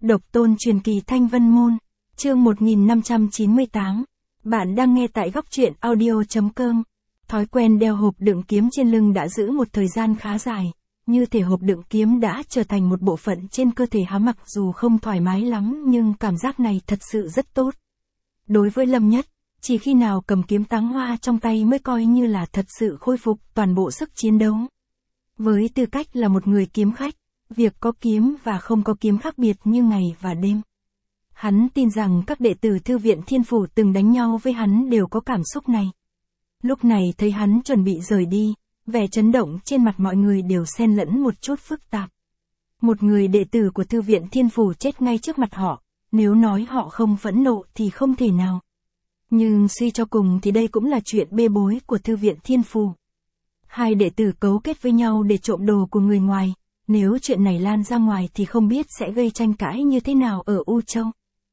Độc tôn truyền kỳ Thanh Vân Môn, chương 1598. Bạn đang nghe tại góc truyện audio.com. Thói quen đeo hộp đựng kiếm trên lưng đã giữ một thời gian khá dài, như thể hộp đựng kiếm đã trở thành một bộ phận trên cơ thể hắn, mặc dù không thoải mái lắm nhưng cảm giác này thật sự rất tốt. Đối với Lâm Nhất, chỉ khi nào cầm kiếm táng hoa trong tay mới coi như là thật sự khôi phục toàn bộ sức chiến đấu. Với tư cách là một người kiếm khách, việc có kiếm và không có kiếm khác biệt như ngày và đêm. Hắn tin rằng các đệ tử Thư viện Thiên Phủ từng đánh nhau với hắn đều có cảm xúc này. Lúc này thấy hắn chuẩn bị rời đi, vẻ chấn động trên mặt mọi người đều xen lẫn một chút phức tạp. Một người đệ tử của Thư viện Thiên Phủ chết ngay trước mặt họ, nếu nói họ không phẫn nộ thì không thể nào. Nhưng suy cho cùng thì đây cũng là chuyện bê bối của Thư viện Thiên Phủ. Hai đệ tử cấu kết với nhau để trộm đồ của người ngoài, nếu chuyện này lan ra ngoài thì không biết sẽ gây tranh cãi như thế nào ở U Châu.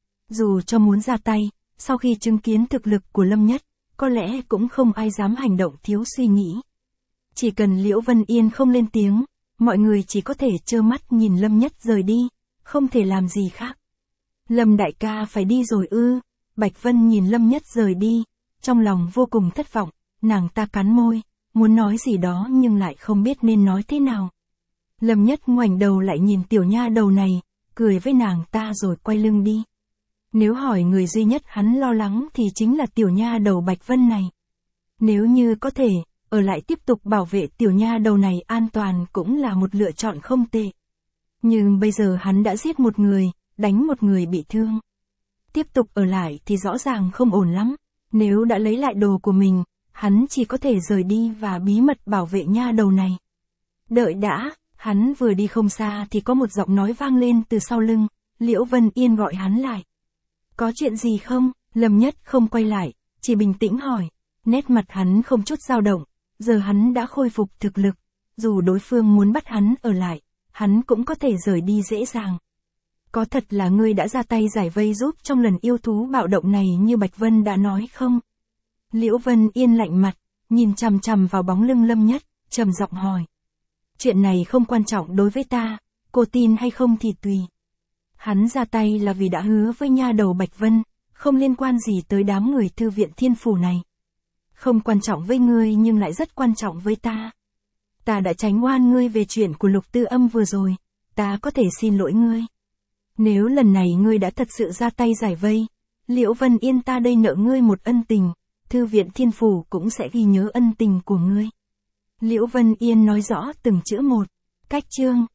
Dù cho muốn ra tay, sau khi chứng kiến thực lực của Lâm Nhất, có lẽ cũng không ai dám hành động thiếu suy nghĩ. Chỉ cần Liễu Vân Yên không lên tiếng, mọi người chỉ có thể trơ mắt nhìn Lâm Nhất rời đi, không thể làm gì khác. Lâm đại ca phải đi rồi ư? Bạch Vân nhìn Lâm Nhất rời đi, trong lòng vô cùng thất vọng, nàng ta cắn môi, muốn nói gì đó nhưng lại không biết nên nói thế nào. Lâm Nhất ngoảnh đầu lại nhìn tiểu nha đầu này, cười với nàng ta rồi quay lưng đi. Nếu hỏi người duy nhất hắn lo lắng thì chính là tiểu nha đầu Bạch Vân này. Nếu như có thể, ở lại tiếp tục bảo vệ tiểu nha đầu này an toàn cũng là một lựa chọn không tệ. Nhưng bây giờ hắn đã giết một người, đánh một người bị thương. Tiếp tục ở lại thì rõ ràng không ổn lắm. Nếu đã lấy lại đồ của mình, hắn chỉ có thể rời đi và bí mật bảo vệ nha đầu này. Đợi đã, hắn vừa đi không xa thì có một giọng nói vang lên từ sau lưng, Liễu Vân Yên gọi hắn lại. Có chuyện gì không? Lâm Nhất không quay lại, chỉ bình tĩnh hỏi. Nét mặt hắn không chút dao động, giờ hắn đã khôi phục thực lực, dù đối phương muốn bắt hắn ở lại, hắn cũng có thể rời đi dễ dàng. Có thật là ngươi đã ra tay giải vây giúp trong lần yêu thú bạo động này như Bạch Vân đã nói không? Liễu Vân Yên lạnh mặt, nhìn chằm chằm vào bóng lưng Lâm Nhất, trầm giọng hỏi. Chuyện này không quan trọng đối với ta, cô tin hay không thì tùy. Hắn ra tay là vì đã hứa với nha đầu Bạch Vân, không liên quan gì tới đám người Thư viện Thiên Phủ này. Không quan trọng với ngươi nhưng lại rất quan trọng với ta. Ta đã tránh oan ngươi về chuyện của Lục Tư Âm vừa rồi, ta có thể xin lỗi ngươi. Nếu lần này ngươi đã thật sự ra tay giải vây, Liễu Vân Yên ta đây nợ ngươi một ân tình, Thư viện Thiên Phủ cũng sẽ ghi nhớ ân tình của ngươi. Liễu Vân Yên nói rõ từng chữ một. Cách chương